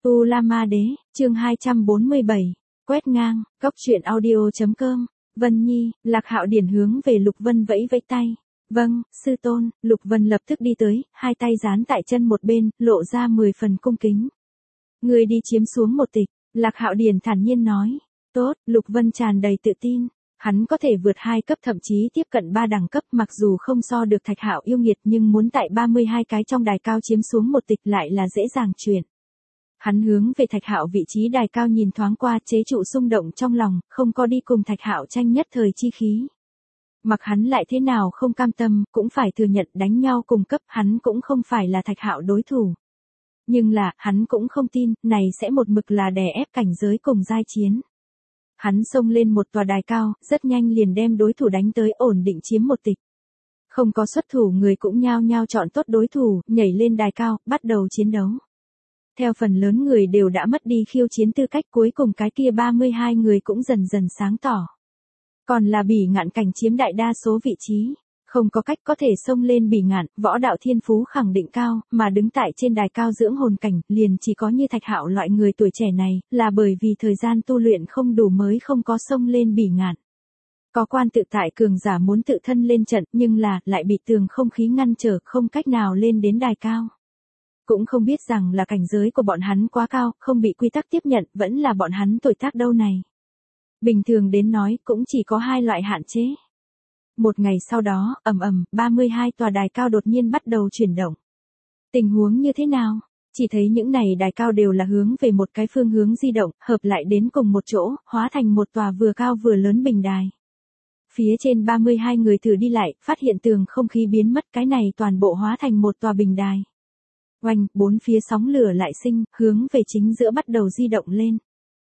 U La Ma Đế, chương 247, quét ngang, cóc truyện audio.com, Vân Nhi, Lạc Hạo Điển hướng về Lục Vân vẫy vẫy tay. Vâng, sư tôn, Lục Vân lập tức đi tới, hai tay dán tại chân một bên, lộ ra 10 phần cung kính. Người đi chiếm xuống một tịch, Lạc Hạo Điển thản nhiên nói. Tốt, Lục Vân tràn đầy tự tin. Hắn có thể vượt 2 cấp thậm chí tiếp cận 3 đẳng cấp, mặc dù không so được Thạch Hạo yêu nghiệt nhưng muốn tại 32 cái trong đài cao chiếm xuống một tịch lại là dễ dàng chuyện. Hắn hướng về Thạch Hạo vị trí đài cao nhìn thoáng qua, chế trụ xung động trong lòng, không có đi cùng Thạch Hạo tranh nhất thời chi khí. Mặc hắn lại thế nào không cam tâm, cũng phải thừa nhận đánh nhau cùng cấp, hắn cũng không phải là Thạch Hạo đối thủ. Nhưng là, hắn cũng không tin, này sẽ một mực là đè ép cảnh giới cùng giai chiến. Hắn xông lên một tòa đài cao, rất nhanh liền đem đối thủ đánh tới, ổn định chiếm một tịch. Không có xuất thủ người cũng nhao nhao chọn tốt đối thủ, nhảy lên đài cao, bắt đầu chiến đấu. Theo phần lớn người đều đã mất đi khiêu chiến tư cách, cuối cùng cái kia 32 người cũng dần dần sáng tỏ. Còn là Bỉ Ngạn cảnh chiếm đại đa số vị trí. Không có cách có thể xông lên Bỉ Ngạn, võ đạo thiên phú khẳng định cao, mà đứng tại trên đài cao dưỡng hồn cảnh, liền chỉ có như Thạch Hạo loại người tuổi trẻ này, là bởi vì thời gian tu luyện không đủ mới không có xông lên Bỉ Ngạn. Có quan tự tại cường giả muốn tự thân lên trận, nhưng là, lại bị tường không khí ngăn trở, không cách nào lên đến đài cao. Cũng không biết rằng là cảnh giới của bọn hắn quá cao, không bị quy tắc tiếp nhận, vẫn là bọn hắn tuổi tác đâu này. Bình thường đến nói, cũng chỉ có 2 loại hạn chế. Một ngày sau đó, 32 tòa đài cao đột nhiên bắt đầu chuyển động. Tình huống như thế nào? Chỉ thấy những này đài cao đều là hướng về một cái phương hướng di động, hợp lại đến cùng một chỗ, hóa thành một tòa vừa cao vừa lớn bình đài. Phía trên 32 người thử đi lại, phát hiện tường không khí biến mất, cái này toàn bộ hóa thành một tòa bình đài. Oanh, 4 phía sóng lửa lại sinh, hướng về chính giữa bắt đầu di động lên.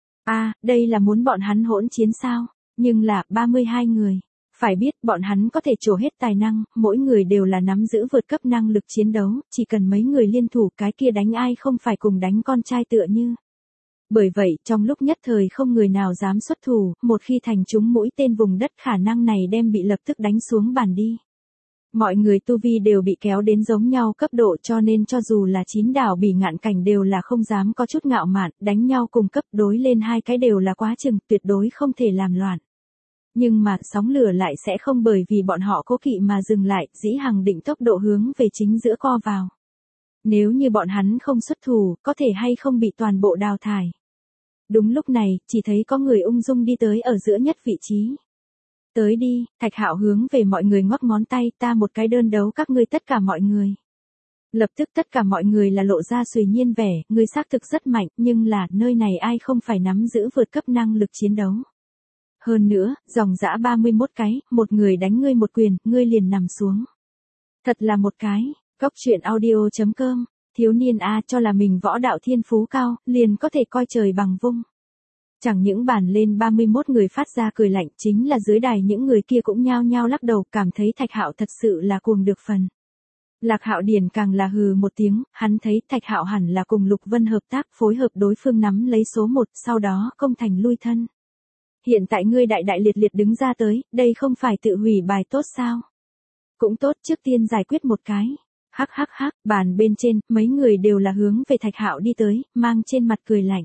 Đây là muốn bọn hắn hỗn chiến sao? Nhưng là, 32 người. Phải biết, bọn hắn có thể trổ hết tài năng, mỗi người đều là nắm giữ vượt cấp năng lực chiến đấu, chỉ cần mấy người liên thủ cái kia đánh ai không phải cùng đánh con trai tựa như. Bởi vậy, trong lúc nhất thời không người nào dám xuất thủ, một khi thành trúng mũi tên vùng đất khả năng này đem bị lập tức đánh xuống bàn đi. Mọi người tu vi đều bị kéo đến giống nhau cấp độ, cho nên cho dù là 9 đảo Bỉ Ngạn cảnh đều là không dám có chút ngạo mạn, đánh nhau cùng cấp đối lên 2 cái đều là quá chừng, tuyệt đối không thể làm loạn. Nhưng mà, sóng lửa lại sẽ không bởi vì bọn họ cố kỵ mà dừng lại, dĩ hằng định tốc độ hướng về chính giữa co vào. Nếu như bọn hắn không xuất thủ, có thể hay không bị toàn bộ đào thải. Đúng lúc này, chỉ thấy có người ung dung đi tới ở giữa nhất vị trí. Tới đi, Thạch Hạo hướng về mọi người ngoắc ngón tay, ta một cái đơn đấu các ngươi tất cả mọi người. Lập tức tất cả mọi người là lộ ra suy nhiên vẻ, ngươi xác thực rất mạnh, nhưng là, nơi này ai không phải nắm giữ vượt cấp năng lực chiến đấu. Hơn nữa, dòng dã 31 cái, một người đánh ngươi một quyền, ngươi liền nằm xuống. Thật là một cái, cóc truyện audio.com, thiếu niên cho là mình võ đạo thiên phú cao, liền có thể coi trời bằng vung. Chẳng những bàn lên 31 người phát ra cười lạnh, chính là dưới đài những người kia cũng nhao nhao lắc đầu, cảm thấy Thạch Hạo thật sự là cuồng được phần. Lạc Hạo Điển càng là hừ một tiếng, hắn thấy Thạch Hạo hẳn là cùng Lục Vân hợp tác, phối hợp đối phương nắm lấy số 1, sau đó công thành lui thân. Hiện tại ngươi đại đại liệt liệt đứng ra tới, đây không phải tự hủy bài tốt sao? Cũng tốt, trước tiên giải quyết một cái. Hắc, bàn bên trên, mấy người đều là hướng về Thạch Hạo đi tới, mang trên mặt cười lạnh.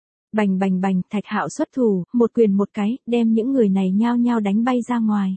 Bành, Thạch Hạo xuất thủ, một quyền một cái, đem những người này nhao nhao đánh bay ra ngoài.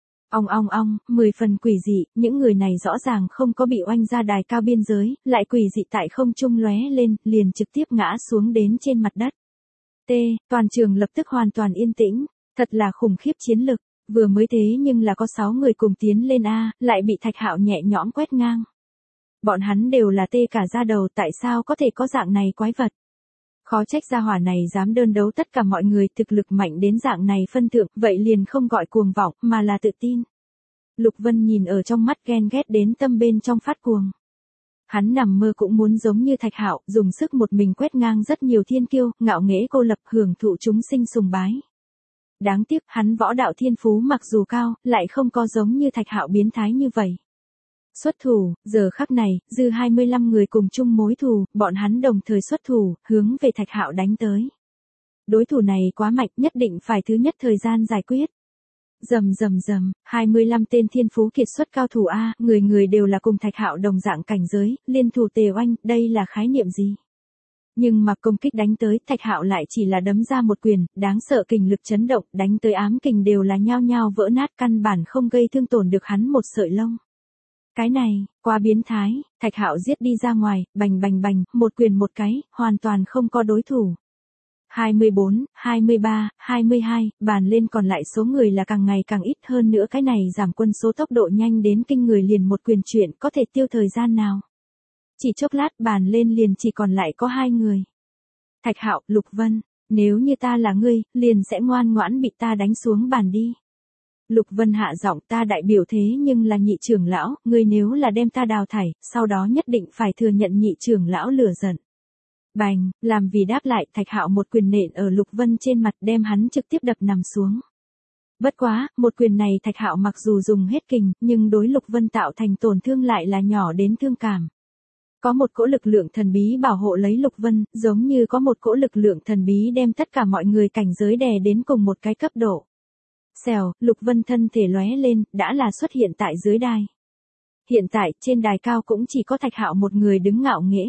Ong, 10 phần quỷ dị, những người này rõ ràng không có bị oanh ra đài cao biên giới, lại quỷ dị tại không trung lóe lên, liền trực tiếp ngã xuống đến trên mặt đất. Toàn trường lập tức hoàn toàn yên tĩnh, thật là khủng khiếp chiến lực, vừa mới thế nhưng là có 6 người cùng tiến lên lại bị Thạch Hạo nhẹ nhõm quét ngang. Bọn hắn đều là tê cả da đầu, tại sao có thể có dạng này quái vật. Khó trách gia hỏa này dám đơn đấu tất cả mọi người, thực lực mạnh đến dạng này phân thượng, vậy liền không gọi cuồng vọng, mà là tự tin. Lục Vân nhìn ở trong mắt ghen ghét đến tâm bên trong phát cuồng. Hắn nằm mơ cũng muốn giống như Thạch Hạo, dùng sức một mình quét ngang rất nhiều thiên kiêu, ngạo nghễ cô lập, hưởng thụ chúng sinh sùng bái. Đáng tiếc, hắn võ đạo thiên phú mặc dù cao, lại không có giống như Thạch Hạo biến thái như vậy. Xuất thủ, giờ khắc này, dư 25 người cùng chung mối thù, bọn hắn đồng thời xuất thủ, hướng về Thạch Hạo đánh tới. Đối thủ này quá mạnh, nhất định phải thứ nhất thời gian giải quyết. Rầm, 25 tên thiên phú kiệt xuất cao thủ người đều là cùng Thạch Hạo đồng dạng cảnh giới, liên thủ tề oanh, đây là khái niệm gì? Nhưng mà công kích đánh tới, Thạch Hạo lại chỉ là đấm ra một quyền, đáng sợ kình lực chấn động, đánh tới ám kình đều là nhao nhao vỡ nát, căn bản không gây thương tổn được hắn một sợi lông. Cái này, quá biến thái, Thạch Hạo giết đi ra ngoài, bành bành bành, một quyền một cái, hoàn toàn không có đối thủ. 24, 23, 22, bàn lên còn lại số người là càng ngày càng ít, hơn nữa cái này giảm quân số tốc độ nhanh đến kinh người, liền một quyền chuyện có thể tiêu thời gian nào. Chỉ chốc lát bàn lên liền chỉ còn lại có 2 người. Thạch Hạo, Lục Vân, nếu như ta là ngươi, liền sẽ ngoan ngoãn bị ta đánh xuống bàn đi. Lục Vân hạ giọng, ta đại biểu thế nhưng là nhị trưởng lão, ngươi nếu là đem ta đào thải, sau đó nhất định phải thừa nhận nhị trưởng lão lửa giận. Bành, làm vì đáp lại, Thạch Hạo một quyền nện ở Lục Vân trên mặt, đem hắn trực tiếp đập nằm xuống. Bất quá, một quyền này Thạch Hạo mặc dù dùng hết kình, nhưng đối Lục Vân tạo thành tổn thương lại là nhỏ đến thương cảm. Có một cỗ lực lượng thần bí bảo hộ lấy Lục Vân, giống như có một cỗ lực lượng thần bí đem tất cả mọi người cảnh giới đè đến cùng một cái cấp độ. Xèo, Lục Vân thân thể lóe lên, đã là xuất hiện tại dưới đài. Hiện tại, trên đài cao cũng chỉ có Thạch Hạo một người đứng ngạo nghễ.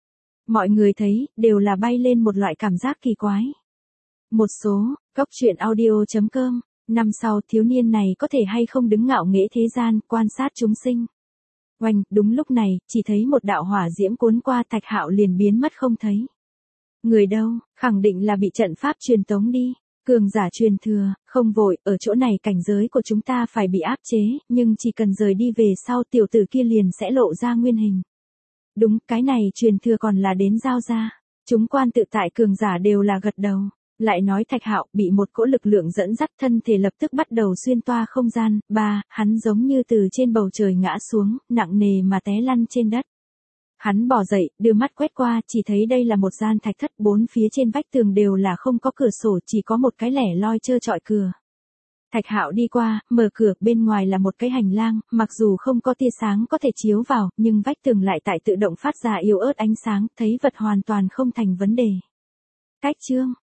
Mọi người thấy, đều là bay lên một loại cảm giác kỳ quái. Một số, góc truyện audio.com, năm sau thiếu niên này có thể hay không đứng ngạo nghễ thế gian, quan sát chúng sinh. Oanh, đúng lúc này, chỉ thấy một đạo hỏa diễm cuốn qua, Thạch Hạo liền biến mất không thấy. Người đâu, khẳng định là bị trận pháp truyền tống đi. Cường giả truyền thừa, không vội, ở chỗ này cảnh giới của chúng ta phải bị áp chế, nhưng chỉ cần rời đi về sau tiểu tử kia liền sẽ lộ ra nguyên hình. Đúng, cái này truyền thừa còn là đến giao ra. Chúng quan tự tại cường giả đều là gật đầu. Lại nói Thạch Hạo bị một cỗ lực lượng dẫn dắt, thân thể lập tức bắt đầu xuyên toa không gian. Hắn giống như từ trên bầu trời ngã xuống, nặng nề mà té lăn trên đất. Hắn bò dậy, đưa mắt quét qua, chỉ thấy đây là một gian thạch thất, bốn phía trên vách tường đều là không có cửa sổ, chỉ có một cái lẻ loi trơ trọi cửa. Thạch Hạo đi qua, mở cửa, bên ngoài là một cái hành lang, mặc dù không có tia sáng có thể chiếu vào, nhưng vách tường lại tại tự động phát ra yếu ớt ánh sáng, thấy vật hoàn toàn không thành vấn đề. Cách chương